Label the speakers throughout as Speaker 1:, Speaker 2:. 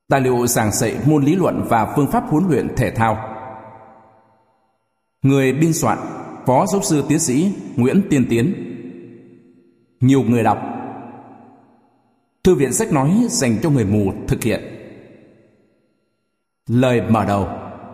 Speaker 1: Tài liệu giảng dạy môn lý luận và phương pháp huấn luyện thể thao. Người biên soạn: Phó giáo sư tiến sĩ Nguyễn Tiên Tiến. Nhiều người đọc. Thư viện sách nói dành cho người mù thực hiện. Lời mở đầu.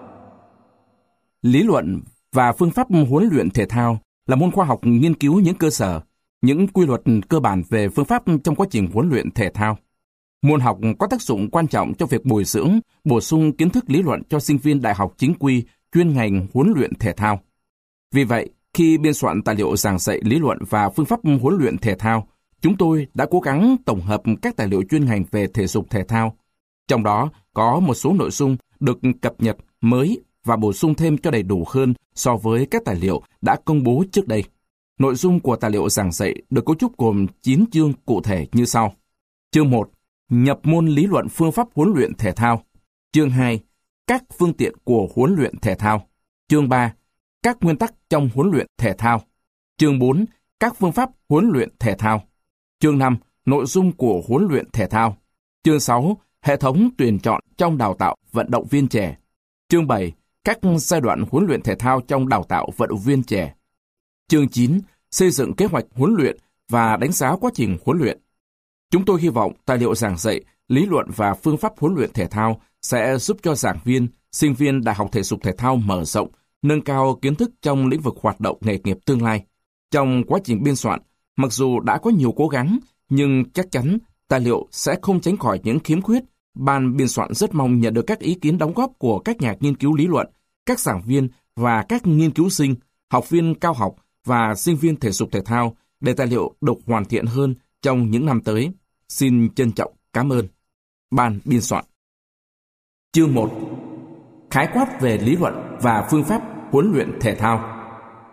Speaker 1: Lý luận và phương pháp huấn luyện thể thao là môn khoa học nghiên cứu những cơ sở, những quy luật cơ bản về phương pháp trong quá trình huấn luyện thể thao. Môn học có tác dụng quan trọng trong việc bồi dưỡng, bổ sung kiến thức lý luận cho sinh viên đại học chính quy chuyên ngành huấn luyện thể thao. Vì vậy, khi biên soạn tài liệu giảng dạy lý luận và phương pháp huấn luyện thể thao, chúng tôi đã cố gắng tổng hợp các tài liệu chuyên ngành về thể dục thể thao. Trong đó có một số nội dung được cập nhật mới và bổ sung thêm cho đầy đủ hơn so với các tài liệu đã công bố trước đây. Nội dung của tài liệu giảng dạy được cấu trúc gồm 9 chương cụ thể như sau. Chương 1. Nhập môn lý luận phương pháp huấn luyện thể thao. Chương 2. Các phương tiện của huấn luyện thể thao. Chương 3. Các nguyên tắc trong huấn luyện thể thao. Chương 4. Các phương pháp huấn luyện thể thao. Chương 5. Nội dung của huấn luyện thể thao. Chương 6. Hệ thống tuyển chọn trong đào tạo vận động viên trẻ. Chương 7. Các giai đoạn huấn luyện thể thao trong đào tạo vận động viên trẻ. Chương 9. Xây dựng kế hoạch huấn luyện và đánh giá quá trình huấn luyện. Chúng tôi hy vọng tài liệu giảng dạy, lý luận và phương pháp huấn luyện thể thao sẽ giúp cho giảng viên, sinh viên Đại học Thể dục Thể thao mở rộng, nâng cao kiến thức trong lĩnh vực hoạt động nghề nghiệp tương lai. Trong quá trình biên soạn, mặc dù đã có nhiều cố gắng, nhưng chắc chắn tài liệu sẽ không tránh khỏi những khiếm khuyết. Ban biên soạn rất mong nhận được các ý kiến đóng góp của các nhà nghiên cứu lý luận, các giảng viên và các nghiên cứu sinh, học viên cao học và sinh viên thể dục thể thao để tài liệu được hoàn thiện hơn trong những năm tới. Xin trân trọng cảm ơn. Ban biên soạn. Chương 1. Khái quát về lý luận và phương pháp huấn luyện thể thao.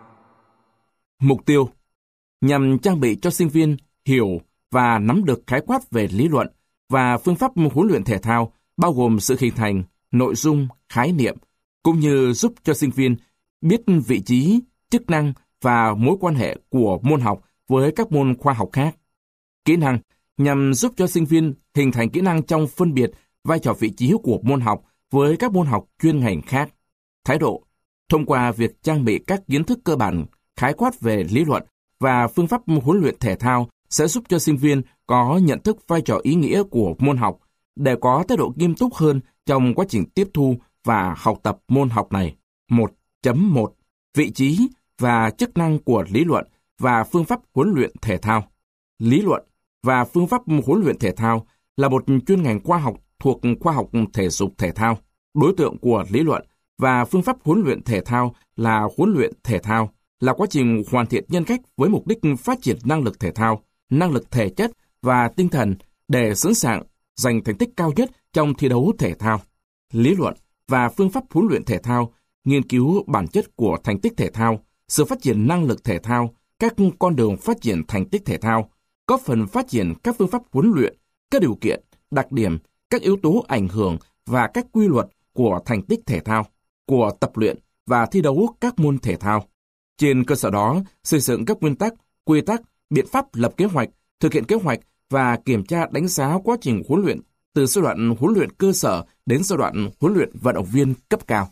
Speaker 1: Mục tiêu: nhằm trang bị cho sinh viên hiểu và nắm được khái quát về lý luận và phương pháp huấn luyện thể thao, bao gồm sự hình thành, nội dung, khái niệm, cũng như giúp cho sinh viên biết vị trí, chức năng và mối quan hệ của môn học với các môn khoa học khác. Kỹ năng: nhằm giúp cho sinh viên hình thành kỹ năng trong phân biệt vai trò vị trí của môn học với các môn học chuyên ngành khác. Thái độ: thông qua việc trang bị các kiến thức cơ bản, khái quát về lý luận và phương pháp huấn luyện thể thao sẽ giúp cho sinh viên có nhận thức vai trò ý nghĩa của môn học để có thái độ nghiêm túc hơn trong quá trình tiếp thu và học tập môn học này. 1.1 Vị trí và chức năng của lý luận và phương pháp huấn luyện thể thao. Lý luận và phương pháp huấn luyện thể thao là một chuyên ngành khoa học thuộc khoa học thể dục thể thao. Đối tượng của lý luận và phương pháp huấn luyện thể thao là huấn luyện thể thao, là quá trình hoàn thiện nhân cách với mục đích phát triển năng lực thể thao, năng lực thể chất và tinh thần để sẵn sàng giành thành tích cao nhất trong thi đấu thể thao. Lý luận và phương pháp huấn luyện thể thao nghiên cứu bản chất của thành tích thể thao, sự phát triển năng lực thể thao, các con đường phát triển thành tích thể thao, góp phần phát triển các phương pháp huấn luyện, các điều kiện, đặc điểm, các yếu tố ảnh hưởng và các quy luật của thành tích thể thao, của tập luyện và thi đấu các môn thể thao. Trên cơ sở đó, xây dựng các nguyên tắc, quy tắc, biện pháp lập kế hoạch, thực hiện kế hoạch và kiểm tra đánh giá quá trình huấn luyện từ giai đoạn huấn luyện cơ sở đến giai đoạn huấn luyện vận động viên cấp cao.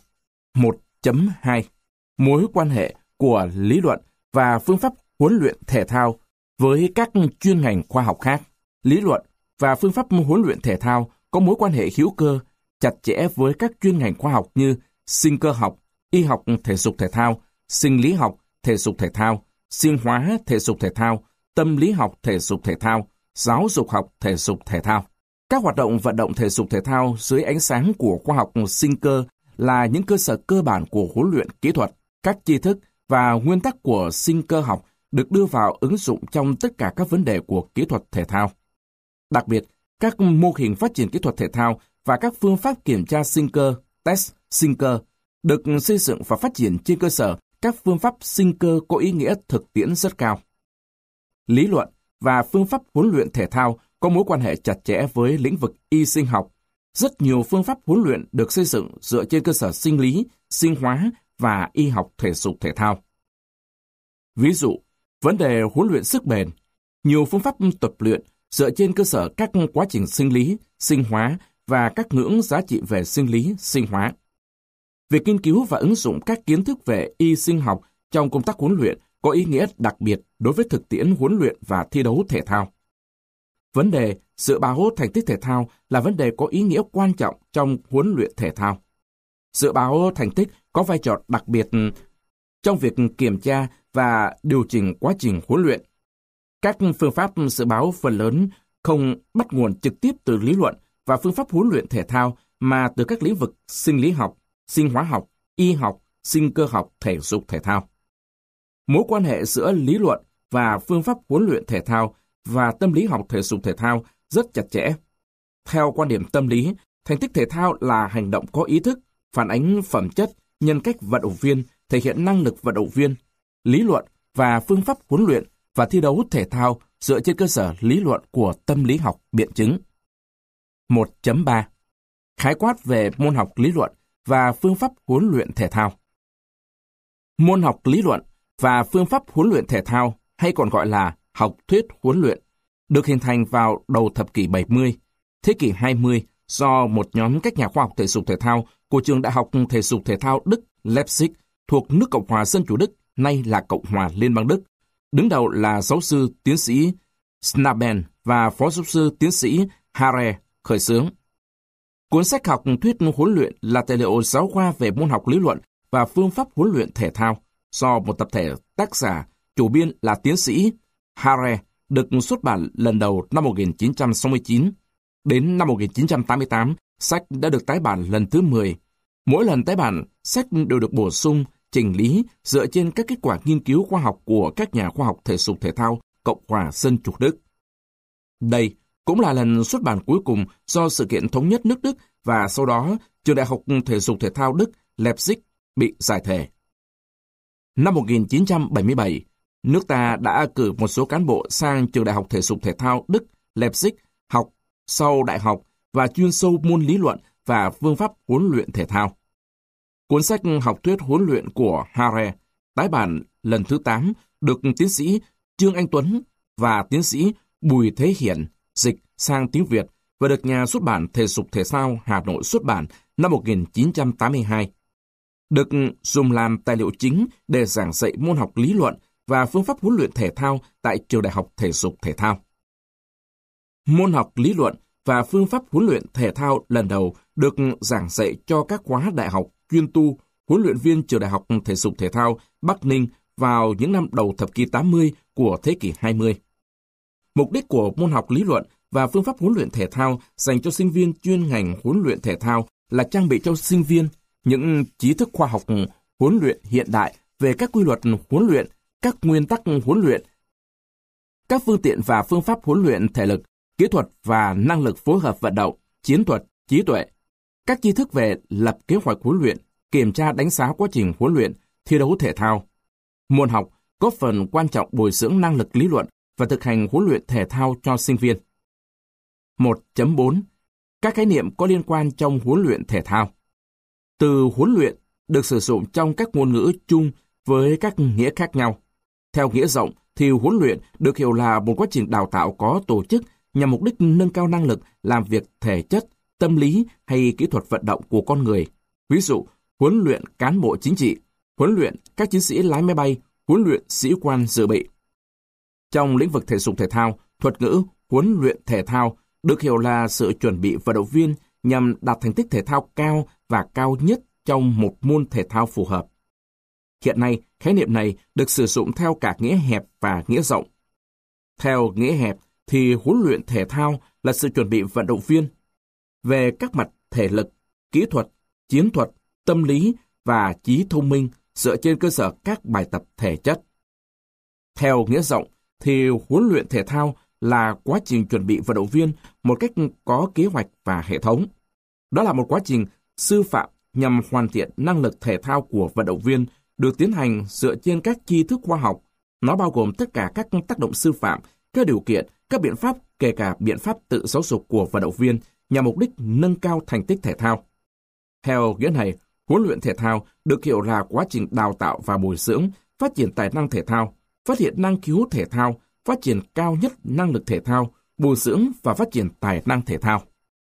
Speaker 1: 1.2 Mối quan hệ của lý luận và phương pháp huấn luyện thể thao với các chuyên ngành khoa học khác. Lý luận và phương pháp huấn luyện thể thao có mối quan hệ hữu cơ chặt chẽ với các chuyên ngành khoa học như sinh cơ học, y học thể dục thể thao, sinh lý học thể dục thể thao, sinh hóa thể dục thể thao, tâm lý học thể dục thể thao, giáo dục học thể dục thể thao. Các hoạt động vận động thể dục thể thao dưới ánh sáng của khoa học sinh cơ là những cơ sở cơ bản của huấn luyện kỹ thuật. Các tri thức và nguyên tắc của sinh cơ học được đưa vào ứng dụng trong tất cả các vấn đề của kỹ thuật thể thao. Đặc biệt, các mô hình phát triển kỹ thuật thể thao và các phương pháp kiểm tra sinh cơ, test sinh cơ, được xây dựng và phát triển trên cơ sở các phương pháp sinh cơ có ý nghĩa thực tiễn rất cao. Lý luận và phương pháp huấn luyện thể thao có mối quan hệ chặt chẽ với lĩnh vực y sinh học. Rất nhiều phương pháp huấn luyện được xây dựng dựa trên cơ sở sinh lý, sinh hóa và y học thể dục thể thao. Ví dụ, vấn đề huấn luyện sức bền, nhiều phương pháp tập luyện dựa trên cơ sở các quá trình sinh lý, sinh hóa và các ngưỡng giá trị về sinh lý, sinh hóa. Việc nghiên cứu và ứng dụng các kiến thức về y sinh học trong công tác huấn luyện có ý nghĩa đặc biệt đối với thực tiễn huấn luyện và thi đấu thể thao. Vấn đề dự báo thành tích thể thao là vấn đề có ý nghĩa quan trọng trong huấn luyện thể thao. Dự báo thành tích có vai trò đặc biệt trong việc kiểm tra và điều chỉnh quá trình huấn luyện. Các phương pháp dự báo phần lớn không bắt nguồn trực tiếp từ lý luận và phương pháp huấn luyện thể thao mà từ các lĩnh vực sinh lý học, sinh hóa học, y học, sinh cơ học, thể dục thể thao. Mối quan hệ giữa lý luận và phương pháp huấn luyện thể thao và tâm lý học thể dục thể thao rất chặt chẽ. Theo quan điểm tâm lý, thành tích thể thao là hành động có ý thức, phản ánh phẩm chất, nhân cách vận động viên, thể hiện năng lực vận động viên. Lý luận và phương pháp huấn luyện và thi đấu thể thao dựa trên cơ sở lý luận của tâm lý học biện chứng. 1.3 Khái quát về môn học lý luận và phương pháp huấn luyện thể thao. Môn học lý luận và phương pháp huấn luyện thể thao, hay còn gọi là học thuyết huấn luyện, được hình thành vào đầu thập kỷ 70, thế kỷ 20 do một nhóm các nhà khoa học thể dục thể thao của trường Đại học Thể dục Thể thao Đức Leipzig thuộc nước Cộng hòa Dân chủ Đức, nay là Cộng hòa Liên bang Đức. Đứng đầu là giáo sư tiến sĩ Snaben và phó giáo sư tiến sĩ Hare khởi xướng. Cuốn sách học thuyết huấn luyện là tài liệu giáo khoa về môn học lý luận và phương pháp huấn luyện thể thao do một tập thể tác giả, chủ biên là tiến sĩ Hare, được xuất bản lần đầu năm 1969. Đến năm 1988, sách đã được tái bản lần thứ 10. Mỗi lần tái bản, sách đều được bổ sung, chỉnh lý dựa trên các kết quả nghiên cứu khoa học của các nhà khoa học thể dục thể thao Cộng hòa Dân chủ Đức. Đây cũng là lần xuất bản cuối cùng do sự kiện thống nhất nước Đức và sau đó trường Đại học Thể dục Thể thao Đức Leipzig bị giải thể. Năm 1977, nước ta đã cử một số cán bộ sang trường Đại học Thể dục Thể thao Đức Leipzig học sau đại học và chuyên sâu môn lý luận và phương pháp huấn luyện thể thao. Cuốn sách học thuyết huấn luyện của Hare, tái bản lần thứ 8, được tiến sĩ Trương Anh Tuấn và tiến sĩ Bùi Thế Hiển dịch sang tiếng Việt và được nhà xuất bản Thể dục Thể thao Hà Nội xuất bản năm 1982. Được dùng làm tài liệu chính để giảng dạy môn học lý luận và phương pháp huấn luyện thể thao tại trường Đại học Thể dục Thể thao. Môn học lý luận và phương pháp huấn luyện thể thao lần đầu được giảng dạy cho các khóa đại học chuyên tu huấn luyện viên trường Đại học Thể dục Thể thao Bắc Ninh vào những năm đầu thập kỷ 80 của thế kỷ 20. Mục đích của môn học lý luận và phương pháp huấn luyện thể thao dành cho sinh viên chuyên ngành huấn luyện thể thao là trang bị cho sinh viên những trí thức khoa học huấn luyện hiện đại về các quy luật huấn luyện, các nguyên tắc huấn luyện, các phương tiện và phương pháp huấn luyện thể lực, kỹ thuật và năng lực phối hợp vận động, chiến thuật, trí tuệ, các tri thức về lập kế hoạch huấn luyện, kiểm tra đánh giá quá trình huấn luyện, thi đấu thể thao. Môn học có phần quan trọng bồi dưỡng năng lực lý luận và thực hành huấn luyện thể thao cho sinh viên. 1.4 Các khái niệm có liên quan trong huấn luyện thể thao. Từ huấn luyện được sử dụng trong các ngôn ngữ chung với các nghĩa khác nhau. Theo nghĩa rộng thì huấn luyện được hiểu là một quá trình đào tạo có tổ chức nhằm mục đích nâng cao năng lực làm việc thể chất, tâm lý hay kỹ thuật vận động của con người. Ví dụ, huấn luyện cán bộ chính trị, huấn luyện các chiến sĩ lái máy bay, huấn luyện sĩ quan dự bị. Trong lĩnh vực thể dục thể thao, thuật ngữ huấn luyện thể thao được hiểu là sự chuẩn bị vận động viên nhằm đạt thành tích thể thao cao và cao nhất trong một môn thể thao phù hợp. Hiện nay, khái niệm này được sử dụng theo cả nghĩa hẹp và nghĩa rộng. Theo nghĩa hẹp thì huấn luyện thể thao là sự chuẩn bị vận động viên về các mặt thể lực, kỹ thuật, chiến thuật, tâm lý và trí thông minh dựa trên cơ sở các bài tập thể chất. Theo nghĩa rộng thì huấn luyện thể thao là quá trình chuẩn bị vận động viên một cách có kế hoạch và hệ thống. Đó là một quá trình sư phạm nhằm hoàn thiện năng lực thể thao của vận động viên được tiến hành dựa trên các tri thức khoa học. Nó bao gồm tất cả các tác động sư phạm, các điều kiện, các biện pháp, kể cả biện pháp tự giáo dục của vận động viên nhằm mục đích nâng cao thành tích thể thao. Theo nghĩa này, huấn luyện thể thao được hiểu là quá trình đào tạo và bồi dưỡng, phát triển tài năng thể thao, phát hiện năng khiếu thể thao, phát triển cao nhất năng lực thể thao, bồi dưỡng và phát triển tài năng thể thao.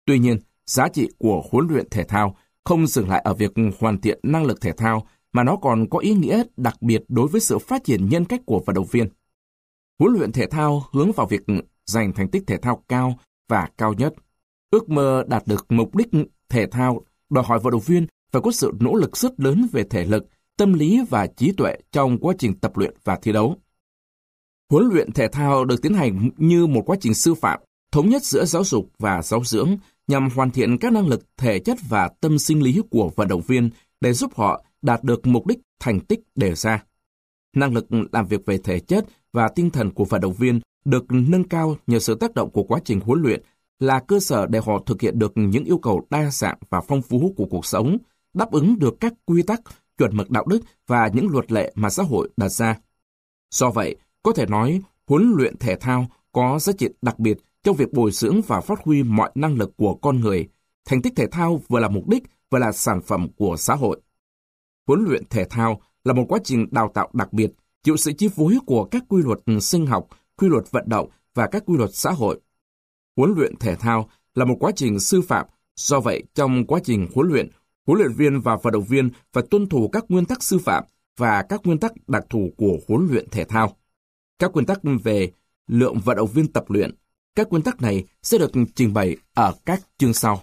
Speaker 1: Tuy nhiên, giá trị của huấn luyện thể thao không dừng lại ở việc hoàn thiện năng lực thể thao, mà nó còn có ý nghĩa đặc biệt đối với sự phát triển nhân cách của vận động viên. Huấn luyện thể thao hướng vào việc giành thành tích thể thao cao và cao nhất. Ước mơ đạt được mục đích thể thao đòi hỏi vận động viên phải có sự nỗ lực rất lớn về thể lực, tâm lý và trí tuệ trong quá trình tập luyện và thi đấu. Huấn luyện thể thao được tiến hành như một quá trình sư phạm, thống nhất giữa giáo dục và giáo dưỡng nhằm hoàn thiện các năng lực thể chất và tâm sinh lý của vận động viên để giúp họ đạt được mục đích thành tích đề ra. Năng lực làm việc về thể chất và tinh thần của vận động viên được nâng cao nhờ sự tác động của quá trình huấn luyện, là cơ sở để họ thực hiện được những yêu cầu đa dạng và phong phú của cuộc sống, đáp ứng được các quy tắc, chuẩn mực đạo đức và những luật lệ mà xã hội đặt ra. Do vậy, có thể nói, huấn luyện thể thao có giá trị đặc biệt trong việc bồi dưỡng và phát huy mọi năng lực của con người. Thành tích thể thao vừa là mục đích, vừa là sản phẩm của xã hội. Huấn luyện thể thao là một quá trình đào tạo đặc biệt, chịu sự chi phối của các quy luật sinh học, quy luật vận động và các quy luật xã hội. Huấn luyện thể thao là một quá trình sư phạm, do vậy trong quá trình huấn luyện viên và vận động viên phải tuân thủ các nguyên tắc sư phạm và các nguyên tắc đặc thù của huấn luyện thể thao. Các nguyên tắc về lượng vận động viên tập luyện, các nguyên tắc này sẽ được trình bày ở các chương sau.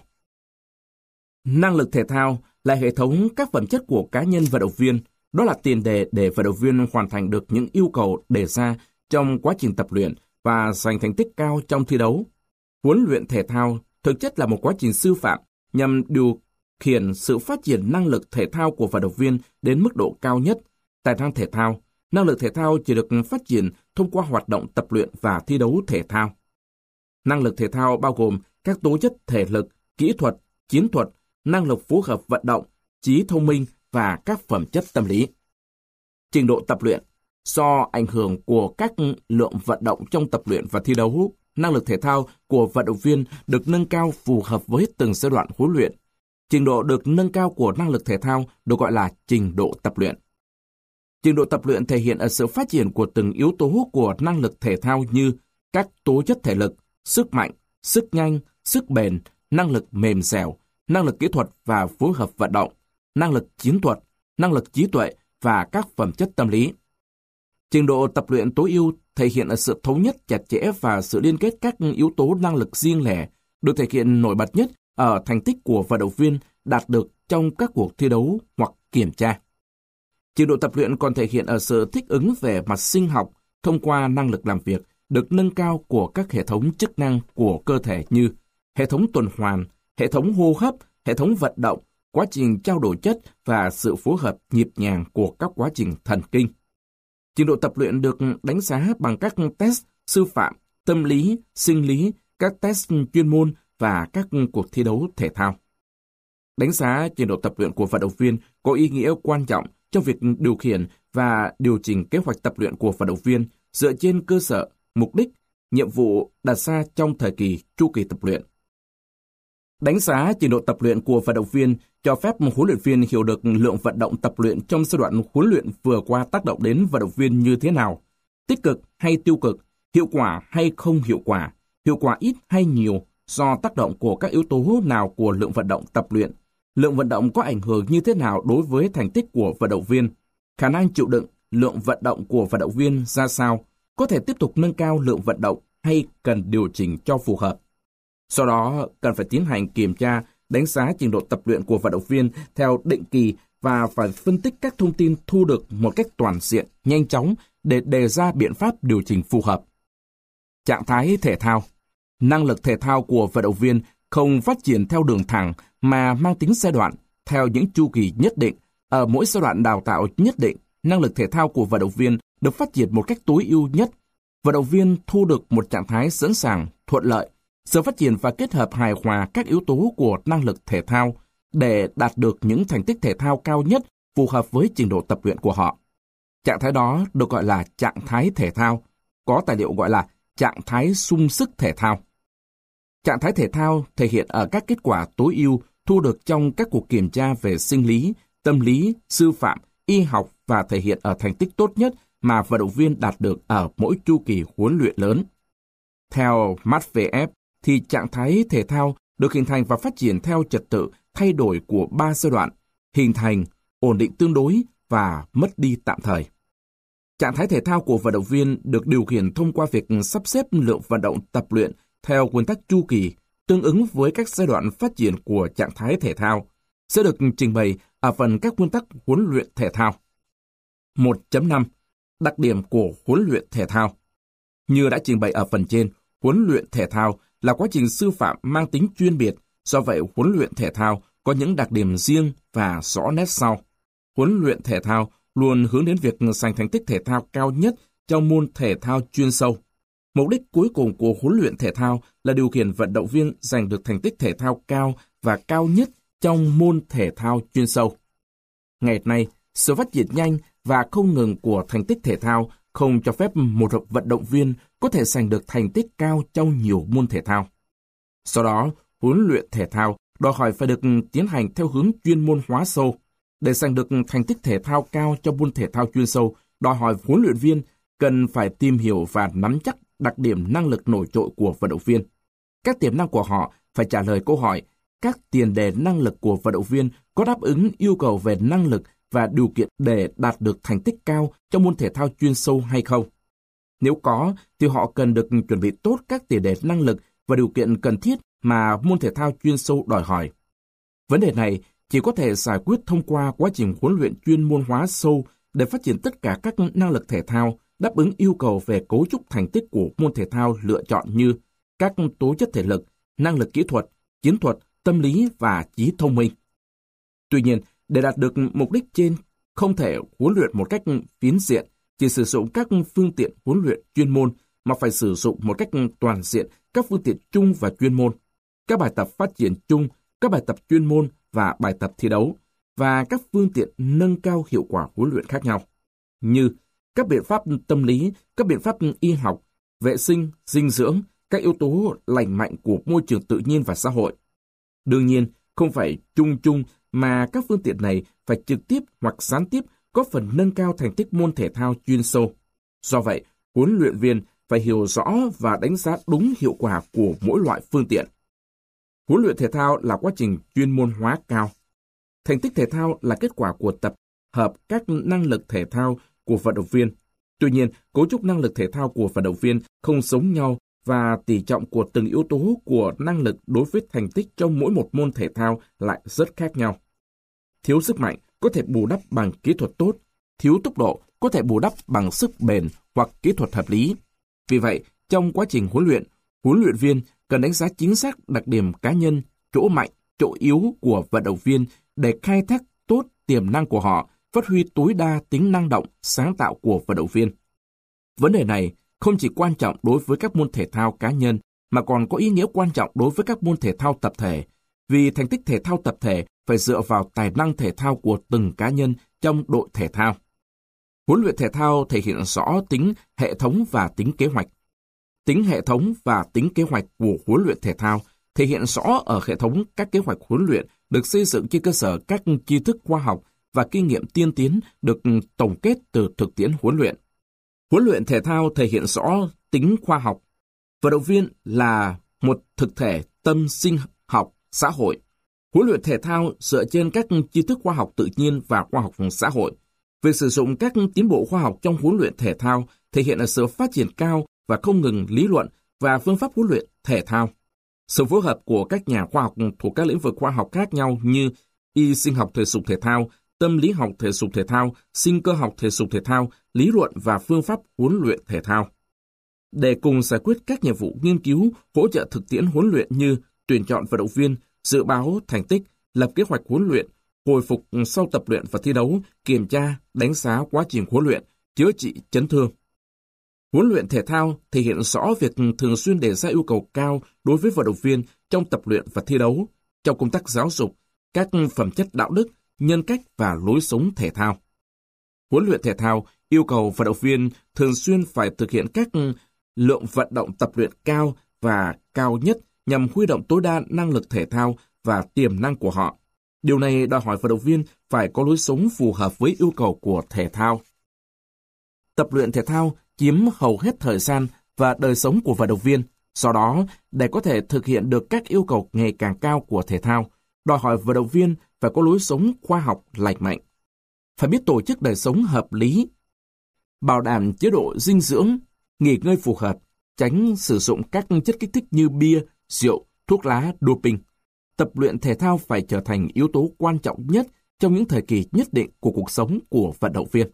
Speaker 1: Năng lực thể thao là hệ thống các phẩm chất của cá nhân vận động viên, đó là tiền đề để vận động viên hoàn thành được những yêu cầu đề ra trong quá trình tập luyện và giành thành tích cao trong thi đấu. Huấn luyện thể thao thực chất là một quá trình sư phạm nhằm điều khiển sự phát triển năng lực thể thao của vận động viên đến mức độ cao nhất. Tài năng thể thao, năng lực thể thao chỉ được phát triển thông qua hoạt động tập luyện và thi đấu thể thao. Năng lực thể thao bao gồm các tố chất thể lực, kỹ thuật, chiến thuật, năng lực phối hợp vận động, trí thông minh và các phẩm chất tâm lý. Trình độ tập luyện. Do ảnh hưởng của các lượng vận động trong tập luyện và thi đấu, năng lực thể thao của vận động viên được nâng cao phù hợp với từng giai đoạn huấn luyện. Trình độ được nâng cao của năng lực thể thao được gọi là trình độ tập luyện. Trình độ tập luyện thể hiện ở sự phát triển của từng yếu tố của năng lực thể thao như các tố chất thể lực, sức mạnh, sức nhanh, sức bền, năng lực mềm dẻo, năng lực kỹ thuật và phối hợp vận động, năng lực chiến thuật, năng lực trí tuệ và các phẩm chất tâm lý. Trình độ tập luyện tối ưu thể hiện ở sự thống nhất chặt chẽ và sự liên kết các yếu tố năng lực riêng lẻ, được thể hiện nổi bật nhất ở thành tích của vận động viên đạt được trong các cuộc thi đấu hoặc kiểm tra. Trình độ tập luyện còn thể hiện ở sự thích ứng về mặt sinh học thông qua năng lực làm việc được nâng cao của các hệ thống chức năng của cơ thể như hệ thống tuần hoàn, hệ thống hô hấp, hệ thống vận động, quá trình trao đổi chất và sự phối hợp nhịp nhàng của các quá trình thần kinh. Trình độ tập luyện được đánh giá bằng các test sư phạm, tâm lý, sinh lý, các test chuyên môn và các cuộc thi đấu thể thao. Đánh giá trình độ tập luyện của vận động viên có ý nghĩa quan trọng trong việc điều khiển và điều chỉnh kế hoạch tập luyện của vận động viên dựa trên cơ sở, mục đích, nhiệm vụ đặt ra trong thời kỳ chu kỳ tập luyện. Đánh giá trình độ tập luyện của vận động viên cho phép huấn luyện viên hiểu được lượng vận động tập luyện trong giai đoạn huấn luyện vừa qua tác động đến vận động viên như thế nào, tích cực hay tiêu cực, hiệu quả hay không hiệu quả ít hay nhiều, do tác động của các yếu tố nào của lượng vận động tập luyện, lượng vận động có ảnh hưởng như thế nào đối với thành tích của vận động viên, khả năng chịu đựng lượng vận động của vận động viên ra sao, có thể tiếp tục nâng cao lượng vận động hay cần điều chỉnh cho phù hợp. Sau đó, cần phải tiến hành kiểm tra, đánh giá trình độ tập luyện của vận động viên theo định kỳ và phải phân tích các thông tin thu được một cách toàn diện, nhanh chóng để đề ra biện pháp điều chỉnh phù hợp. Trạng thái thể thao. Năng lực thể thao của vận động viên không phát triển theo đường thẳng mà mang tính giai đoạn, theo những chu kỳ nhất định. Ở mỗi giai đoạn đào tạo nhất định, năng lực thể thao của vận động viên được phát triển một cách tối ưu nhất. Vận động viên thu được một trạng thái sẵn sàng, thuận lợi, sự phát triển và kết hợp hài hòa các yếu tố của năng lực thể thao để đạt được những thành tích thể thao cao nhất phù hợp với trình độ tập luyện của họ. Trạng thái đó được gọi là trạng thái thể thao, có tài liệu gọi là trạng thái sung sức thể thao. Trạng thái thể thao thể hiện ở các kết quả tối ưu thu được trong các cuộc kiểm tra về sinh lý, tâm lý, sư phạm, y học và thể hiện ở thành tích tốt nhất mà vận động viên đạt được ở mỗi chu kỳ huấn luyện lớn. Theo Matveyev, thì trạng thái thể thao được hình thành và phát triển theo trật tự thay đổi của 3 giai đoạn: hình thành, ổn định tương đối và mất đi tạm thời. Trạng thái thể thao của vận động viên được điều khiển thông qua việc sắp xếp lượng vận động tập luyện theo nguyên tắc chu kỳ, tương ứng với các giai đoạn phát triển của trạng thái thể thao, sẽ được trình bày ở phần các nguyên tắc huấn luyện thể thao. 1.5. Đặc điểm của huấn luyện thể thao. Như đã trình bày ở phần trên, huấn luyện thể thao là quá trình sư phạm mang tính chuyên biệt, do vậy huấn luyện thể thao có những đặc điểm riêng và rõ nét sau. Huấn luyện thể thao luôn hướng đến việc giành thành tích thể thao cao nhất trong môn thể thao chuyên sâu. Mục đích cuối cùng của huấn luyện thể thao là điều khiển vận động viên giành được thành tích thể thao cao và cao nhất trong môn thể thao chuyên sâu. Ngày nay, sự phát triển nhanh và không ngừng của thành tích thể thao không cho phép một vận động viên có thể giành được thành tích cao trong nhiều môn thể thao. Do đó, huấn luyện thể thao đòi hỏi phải được tiến hành theo hướng chuyên môn hóa sâu. Để giành được thành tích thể thao cao trong môn thể thao chuyên sâu, đòi hỏi huấn luyện viên cần phải tìm hiểu và nắm chắc đặc điểm năng lực nổi trội của vận động viên. Các tiềm năng của họ phải trả lời câu hỏi: các tiền đề năng lực của vận động viên có đáp ứng yêu cầu về năng lực và điều kiện để đạt được thành tích cao trong môn thể thao chuyên sâu hay không? Nếu có, thì họ cần được chuẩn bị tốt các tiền đề năng lực và điều kiện cần thiết mà môn thể thao chuyên sâu đòi hỏi. Vấn đề này chỉ có thể giải quyết thông qua quá trình huấn luyện chuyên môn hóa sâu để phát triển tất cả các năng lực thể thao đáp ứng yêu cầu về cấu trúc thành tích của môn thể thao lựa chọn như các tố chất thể lực, năng lực kỹ thuật, chiến thuật, tâm lý và trí thông minh. Tuy nhiên, để đạt được mục đích trên, không thể huấn luyện một cách phiến diện, chỉ sử dụng các phương tiện huấn luyện chuyên môn, mà phải sử dụng một cách toàn diện các phương tiện chung và chuyên môn, các bài tập phát triển chung, các bài tập chuyên môn và bài tập thi đấu, và các phương tiện nâng cao hiệu quả huấn luyện khác nhau, như các biện pháp tâm lý, các biện pháp y học, vệ sinh, dinh dưỡng, các yếu tố lành mạnh của môi trường tự nhiên và xã hội. Đương nhiên, không phải chung mà các phương tiện này phải trực tiếp hoặc gián tiếp góp phần nâng cao thành tích môn thể thao chuyên sâu. Do vậy, huấn luyện viên phải hiểu rõ và đánh giá đúng hiệu quả của mỗi loại phương tiện. Huấn luyện thể thao là quá trình chuyên môn hóa cao. Thành tích thể thao là kết quả của tập hợp các năng lực thể thao của vận động viên. Tuy nhiên, cấu trúc năng lực thể thao của vận động viên không giống nhau và tỷ trọng của từng yếu tố của năng lực đối với thành tích trong mỗi một môn thể thao lại rất khác nhau. Thiếu sức mạnh có thể bù đắp bằng kỹ thuật tốt, thiếu tốc độ có thể bù đắp bằng sức bền hoặc kỹ thuật hợp lý. Vì vậy, trong quá trình huấn luyện viên cần đánh giá chính xác đặc điểm cá nhân, chỗ mạnh, chỗ yếu của vận động viên để khai thác tốt tiềm năng của họ, phát huy tối đa tính năng động, sáng tạo của vận động viên. Vấn đề này không chỉ quan trọng đối với các môn thể thao cá nhân, mà còn có ý nghĩa quan trọng đối với các môn thể thao tập thể, vì thành tích thể thao tập thể phải dựa vào tài năng thể thao của từng cá nhân trong đội thể thao. Huấn luyện thể thao thể hiện rõ tính hệ thống và tính kế hoạch. Tính hệ thống và tính kế hoạch của huấn luyện thể thao thể hiện rõ ở hệ thống các kế hoạch huấn luyện được xây dựng trên cơ sở các tri thức khoa học và kinh nghiệm tiên tiến được tổng kết từ thực tiễn huấn luyện. Huấn luyện thể thao thể hiện rõ tính khoa học. Vận động viên là một thực thể tâm sinh học xã hội. Huấn luyện thể thao dựa trên các tri thức khoa học tự nhiên và khoa học xã hội. Việc sử dụng các tiến bộ khoa học trong huấn luyện thể thao thể hiện ở sự phát triển cao và không ngừng lý luận và phương pháp huấn luyện thể thao. Sự phối hợp của các nhà khoa học thuộc các lĩnh vực khoa học khác nhau như y sinh học thể dục thể thao, tâm lý học thể dục thể thao, sinh cơ học thể dục thể thao, lý luận và phương pháp huấn luyện thể thao. Để cùng giải quyết các nhiệm vụ nghiên cứu, hỗ trợ thực tiễn huấn luyện như tuyển chọn vận động viên, dự báo thành tích, lập kế hoạch huấn luyện, hồi phục sau tập luyện và thi đấu, kiểm tra, đánh giá quá trình huấn luyện, chữa trị chấn thương. Huấn luyện thể thao thể hiện rõ việc thường xuyên đề ra yêu cầu cao đối với vận động viên trong tập luyện và thi đấu, trong công tác giáo dục, các phẩm chất đạo đức, nhân cách và lối sống thể thao. Huấn luyện thể thao yêu cầu vận động viên thường xuyên phải thực hiện các lượng vận động tập luyện cao và cao nhất nhằm huy động tối đa năng lực thể thao và tiềm năng của họ. Điều này đòi hỏi vận động viên phải có lối sống phù hợp với yêu cầu của thể thao. Tập luyện thể thao chiếm hầu hết thời gian và đời sống của vận động viên. Do đó, để có thể thực hiện được các yêu cầu ngày càng cao của thể thao, đòi hỏi vận động viên phải có lối sống khoa học lành mạnh, phải biết tổ chức đời sống hợp lý, bảo đảm chế độ dinh dưỡng, nghỉ ngơi phù hợp, tránh sử dụng các chất kích thích như bia, rượu, thuốc lá, doping. Tập luyện thể thao phải trở thành yếu tố quan trọng nhất trong những thời kỳ nhất định của cuộc sống của vận động viên.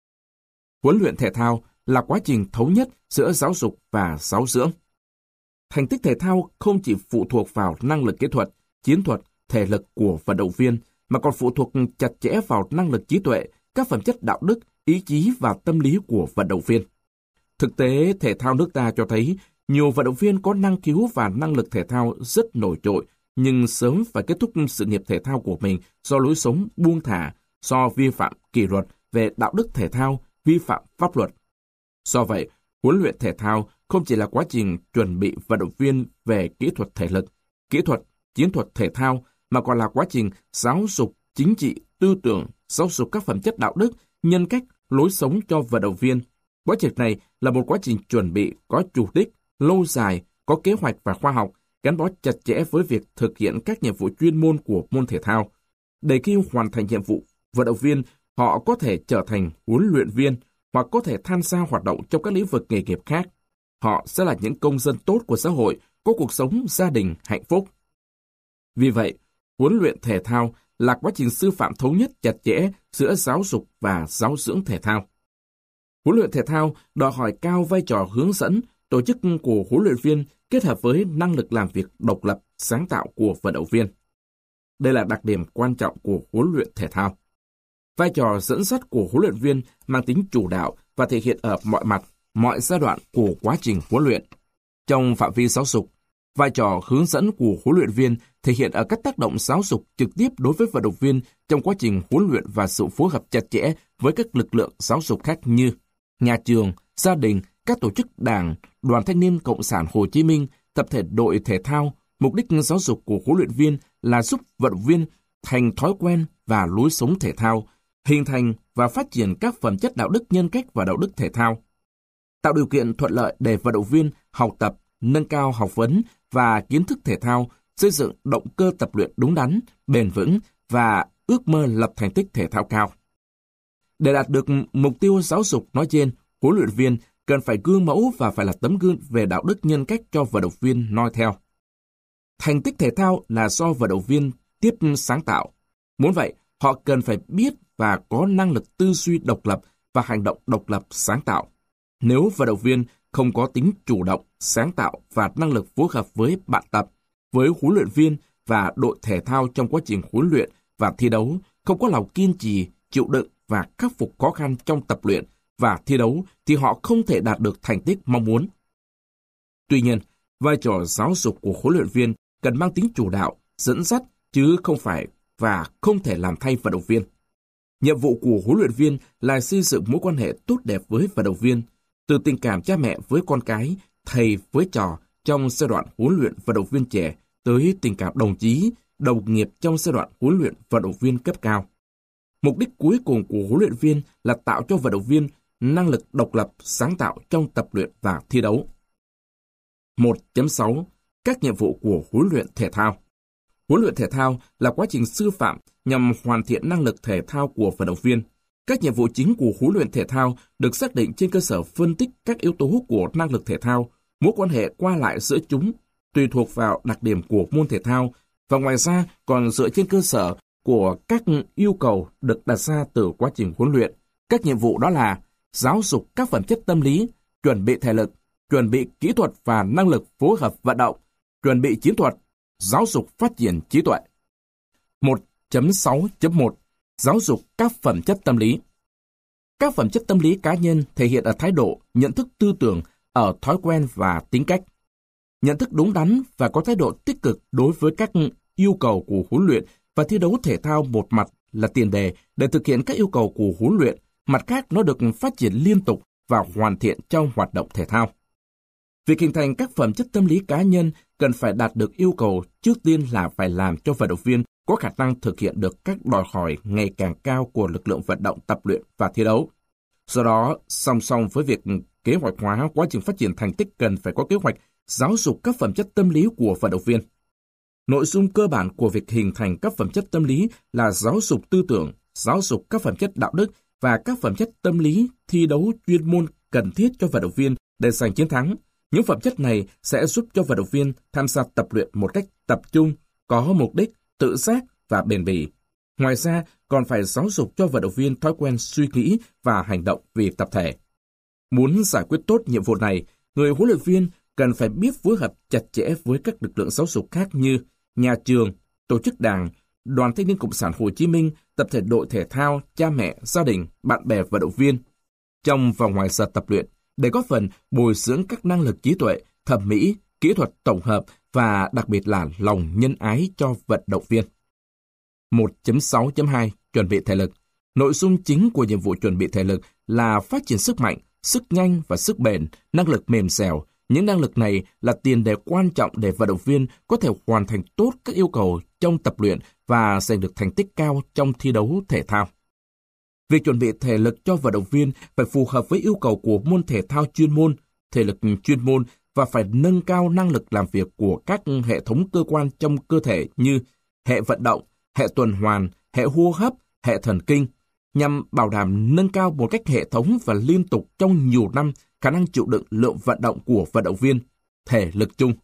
Speaker 1: Huấn luyện thể thao là quá trình thống nhất giữa giáo dục và giáo dưỡng. Thành tích thể thao không chỉ phụ thuộc vào năng lực kỹ thuật, chiến thuật, thể lực của vận động viên, mà còn phụ thuộc chặt chẽ vào năng lực trí tuệ, các phẩm chất đạo đức, ý chí và tâm lý của vận động viên. Thực tế, thể thao nước ta cho thấy nhiều vận động viên có năng khiếu và năng lực thể thao rất nổi trội, nhưng sớm phải kết thúc sự nghiệp thể thao của mình do lối sống buông thả, do vi phạm kỷ luật về đạo đức thể thao, vi phạm pháp luật. Do vậy, huấn luyện thể thao không chỉ là quá trình chuẩn bị vận động viên về kỹ thuật thể lực, kỹ thuật, chiến thuật thể thao, mà còn là quá trình giáo dục chính trị, tư tưởng, giáo dục các phẩm chất đạo đức, nhân cách, lối sống cho vận động viên. Quá trình này là một quá trình chuẩn bị có chủ đích, lâu dài, có kế hoạch và khoa học, gắn bó chặt chẽ với việc thực hiện các nhiệm vụ chuyên môn của môn thể thao. Để khi hoàn thành nhiệm vụ, vận động viên họ có thể trở thành huấn luyện viên hoặc có thể tham gia hoạt động trong các lĩnh vực nghề nghiệp khác. Họ sẽ là những công dân tốt của xã hội, có cuộc sống gia đình hạnh phúc. Vì vậy, huấn luyện thể thao là quá trình sư phạm thống nhất chặt chẽ giữa giáo dục và giáo dưỡng thể thao. Huấn luyện thể thao đòi hỏi cao vai trò hướng dẫn, tổ chức của huấn luyện viên kết hợp với năng lực làm việc độc lập, sáng tạo của vận động viên. Đây là đặc điểm quan trọng của huấn luyện thể thao. Vai trò dẫn dắt của huấn luyện viên mang tính chủ đạo và thể hiện ở mọi mặt, mọi giai đoạn của quá trình huấn luyện. Trong phạm vi giáo dục, vai trò hướng dẫn của huấn luyện viên thể hiện ở các tác động giáo dục trực tiếp đối với vận động viên trong quá trình huấn luyện và sự phối hợp chặt chẽ với các lực lượng giáo dục khác như nhà trường, gia đình, các tổ chức đảng, Đoàn Thanh niên Cộng sản Hồ Chí Minh, tập thể đội thể thao. Mục đích giáo dục của huấn luyện viên là giúp vận động viên thành thói quen và lối sống thể thao, hình thành và phát triển các phẩm chất đạo đức nhân cách và đạo đức thể thao, tạo điều kiện thuận lợi để vận động viên học tập, nâng cao học vấn và kiến thức thể thao, xây dựng động cơ tập luyện đúng đắn, bền vững và ước mơ lập thành tích thể thao cao. Để đạt được mục tiêu giáo dục nói trên, huấn luyện viên cần phải gương mẫu và phải là tấm gương về đạo đức nhân cách cho vận động viên noi theo. Thành tích thể thao là do vận động viên tiếp sáng tạo. Muốn vậy, họ cần phải biết và có năng lực tư duy độc lập và hành động độc lập sáng tạo. Nếu vận động viên không có tính chủ động, sáng tạo và năng lực phối hợp với bạn tập, với huấn luyện viên và đội thể thao trong quá trình huấn luyện và thi đấu, không có lòng kiên trì, chịu đựng và khắc phục khó khăn trong tập luyện và thi đấu, thì họ không thể đạt được thành tích mong muốn. Tuy nhiên, vai trò giáo dục của huấn luyện viên cần mang tính chủ đạo, dẫn dắt, chứ không phải và không thể làm thay vận động viên. Nhiệm vụ của huấn luyện viên là xây dựng mối quan hệ tốt đẹp với vận động viên, từ tình cảm cha mẹ với con cái, thầy với trò trong giai đoạn huấn luyện vận động viên trẻ tới tình cảm đồng chí, đồng nghiệp trong giai đoạn huấn luyện vận động viên cấp cao. Mục đích cuối cùng của huấn luyện viên là tạo cho vận động viên năng lực độc lập, sáng tạo trong tập luyện và thi đấu. 1.6. Các nhiệm vụ của huấn luyện thể thao. Huấn luyện thể thao là quá trình sư phạm nhằm hoàn thiện năng lực thể thao của vận động viên. Các nhiệm vụ chính của huấn luyện thể thao được xác định trên cơ sở phân tích các yếu tố của năng lực thể thao, mối quan hệ qua lại giữa chúng, tùy thuộc vào đặc điểm của môn thể thao, và ngoài ra còn dựa trên cơ sở của các yêu cầu được đặt ra từ quá trình huấn luyện. Các nhiệm vụ đó là giáo dục các phẩm chất tâm lý, chuẩn bị thể lực, chuẩn bị kỹ thuật và năng lực phối hợp vận động, chuẩn bị chiến thuật, giáo dục phát triển trí tuệ. 1.6.1 Giáo dục các phẩm chất tâm lý. Các phẩm chất tâm lý cá nhân thể hiện ở thái độ, nhận thức tư tưởng, ở thói quen và tính cách. Nhận thức đúng đắn và có thái độ tích cực đối với các yêu cầu của huấn luyện và thi đấu thể thao một mặt là tiền đề để thực hiện các yêu cầu của huấn luyện, mặt khác nó được phát triển liên tục và hoàn thiện trong hoạt động thể thao. Việc hình thành các phẩm chất tâm lý cá nhân cần phải đạt được yêu cầu trước tiên là phải làm cho vận động viên có khả năng thực hiện được các đòi hỏi ngày càng cao của lực lượng vận động tập luyện và thi đấu. Do đó, song song với việc kế hoạch hóa quá trình phát triển thành tích cần phải có kế hoạch giáo dục các phẩm chất tâm lý của vận động viên. Nội dung cơ bản của việc hình thành các phẩm chất tâm lý là giáo dục tư tưởng, giáo dục các phẩm chất đạo đức và các phẩm chất tâm lý thi đấu chuyên môn cần thiết cho vận động viên để giành chiến thắng. Những phẩm chất này sẽ giúp cho vận động viên tham gia tập luyện một cách tập trung, có mục đích, tự giác và bền bỉ. Ngoài ra, còn phải giáo dục cho vận động viên thói quen suy nghĩ và hành động vì tập thể. Muốn giải quyết tốt nhiệm vụ này, người huấn luyện viên cần phải biết phối hợp chặt chẽ với các lực lượng giáo dục khác như nhà trường, tổ chức đảng, Đoàn Thanh niên Cộng sản Hồ Chí Minh, tập thể đội thể thao, cha mẹ, gia đình, bạn bè vận động viên, trong và ngoài giờ tập luyện, để góp phần bồi dưỡng các năng lực trí tuệ, thẩm mỹ, kỹ thuật tổng hợp và đặc biệt là lòng nhân ái cho vận động viên. 1.6.2 Chuẩn bị thể lực. Nội dung chính của nhiệm vụ chuẩn bị thể lực là phát triển sức mạnh, sức nhanh và sức bền, năng lực mềm dẻo. Những năng lực này là tiền đề quan trọng để vận động viên có thể hoàn thành tốt các yêu cầu trong tập luyện và giành được thành tích cao trong thi đấu thể thao. Việc chuẩn bị thể lực cho vận động viên phải phù hợp với yêu cầu của môn thể thao chuyên môn, thể lực chuyên môn và phải nâng cao năng lực làm việc của các hệ thống cơ quan trong cơ thể như hệ vận động, hệ tuần hoàn, hệ hô hấp, hệ thần kinh, nhằm bảo đảm nâng cao một cách hệ thống và liên tục trong nhiều năm khả năng chịu đựng lượng vận động của vận động viên, thể lực chung.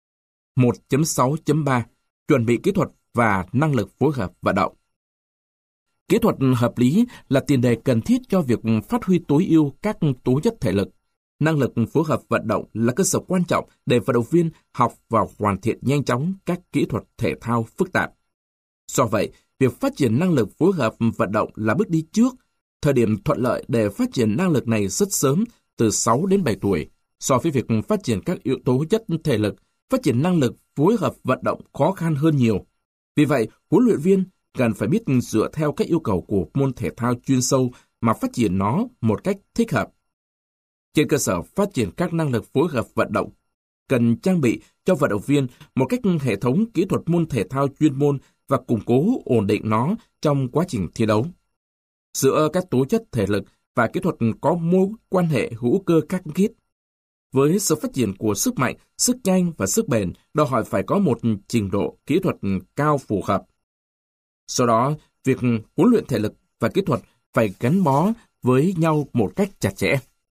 Speaker 1: 1.6.3 Chuẩn bị kỹ thuật và năng lực phối hợp vận động. Kỹ thuật hợp lý là tiền đề cần thiết cho việc phát huy tối ưu các tố chất thể lực. Năng lực phối hợp vận động là cơ sở quan trọng để vận động viên học và hoàn thiện nhanh chóng các kỹ thuật thể thao phức tạp. Do vậy, việc phát triển năng lực phối hợp vận động là bước đi trước. Thời điểm thuận lợi để phát triển năng lực này rất sớm, từ 6 đến 7 tuổi. So với việc phát triển các yếu tố chất thể lực, phát triển năng lực phối hợp vận động khó khăn hơn nhiều. Vì vậy, huấn luyện viên cần phải biết dựa theo các yêu cầu của môn thể thao chuyên sâu mà phát triển nó một cách thích hợp. Trên cơ sở phát triển các năng lực phối hợp vận động, cần trang bị cho vận động viên một cách hệ thống kỹ thuật môn thể thao chuyên môn và củng cố ổn định nó trong quá trình thi đấu. Giữa các tố chất thể lực và kỹ thuật có mối quan hệ hữu cơ khăng khít. Với sự phát triển của sức mạnh, sức nhanh và sức bền, đòi hỏi phải có một trình độ kỹ thuật cao phù hợp. Sau đó, việc huấn luyện thể lực và kỹ thuật phải gắn bó với nhau một cách chặt chẽ.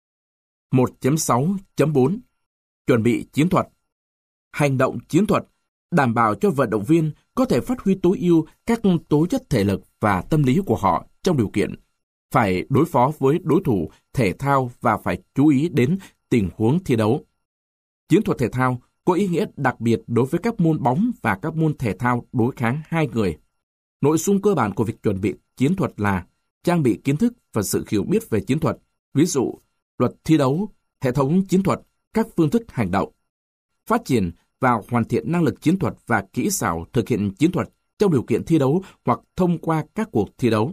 Speaker 1: 1.6.4 Chuẩn bị chiến thuật. Hành động chiến thuật đảm bảo cho vận động viên có thể phát huy tối ưu các tố chất thể lực và tâm lý của họ trong điều kiện phải đối phó với đối thủ thể thao và phải chú ý đến tình huống thi đấu. Chiến thuật thể thao có ý nghĩa đặc biệt đối với các môn bóng và các môn thể thao đối kháng hai người. Nội dung cơ bản của việc chuẩn bị chiến thuật là trang bị kiến thức và sự hiểu biết về chiến thuật, ví dụ luật thi đấu, hệ thống chiến thuật, các phương thức hành động. Phát triển và hoàn thiện năng lực chiến thuật và kỹ xảo thực hiện chiến thuật trong điều kiện thi đấu hoặc thông qua các cuộc thi đấu.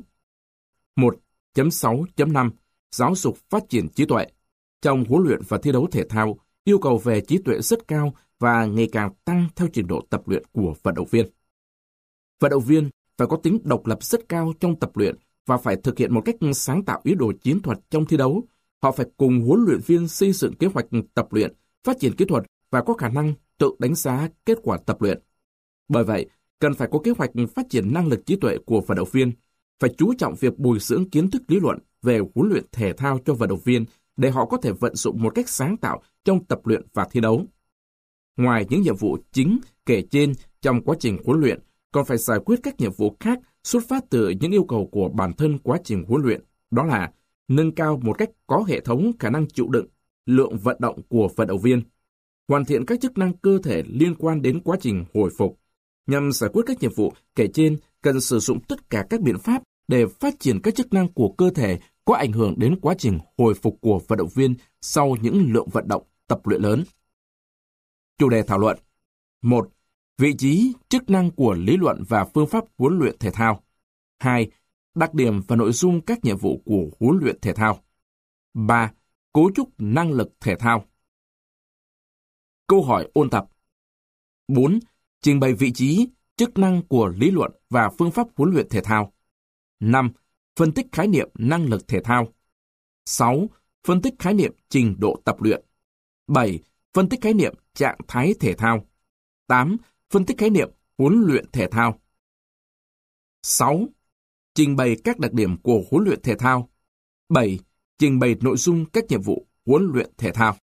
Speaker 1: 1.6.5 Giáo dục phát triển trí tuệ. Trong huấn luyện và thi đấu thể thao, yêu cầu về trí tuệ rất cao và ngày càng tăng theo trình độ tập luyện của vận động viên. Vận động viên phải có tính độc lập rất cao trong tập luyện và phải thực hiện một cách sáng tạo ý đồ chiến thuật trong thi đấu. Họ phải cùng huấn luyện viên xây dựng kế hoạch tập luyện, phát triển kỹ thuật và có khả năng tự đánh giá kết quả tập luyện. Bởi vậy, cần phải có kế hoạch phát triển năng lực trí tuệ của vận động viên, phải chú trọng việc bồi dưỡng kiến thức lý luận về huấn luyện thể thao cho vận động viên để họ có thể vận dụng một cách sáng tạo trong tập luyện và thi đấu. Ngoài những nhiệm vụ chính kể trên trong quá trình huấn luyện, còn phải giải quyết các nhiệm vụ khác xuất phát từ những yêu cầu của bản thân quá trình huấn luyện, đó là nâng cao một cách có hệ thống khả năng chịu đựng, lượng vận động của vận động viên, hoàn thiện các chức năng cơ thể liên quan đến quá trình hồi phục. Nhằm giải quyết các nhiệm vụ kể trên, cần sử dụng tất cả các biện pháp để phát triển các chức năng của cơ thể có ảnh hưởng đến quá trình hồi phục của vận động viên sau những lượng vận động tập luyện lớn. Chủ đề thảo luận: 1. Vị trí, chức năng của lý luận và phương pháp huấn luyện thể thao. 2. Đặc điểm và nội dung các nhiệm vụ của huấn luyện thể thao. 3. Cấu trúc năng lực thể thao. Câu hỏi ôn tập. 4. Trình bày vị trí, chức năng của lý luận và phương pháp huấn luyện thể thao. 5. Phân tích khái niệm năng lực thể thao. 6. Phân tích khái niệm trình độ tập luyện. 7. Phân tích khái niệm trạng thái thể thao. 8. Phân tích khái niệm huấn luyện thể thao. 6. Trình bày các đặc điểm của huấn luyện thể thao. 7. Trình bày nội dung các nhiệm vụ huấn luyện thể thao.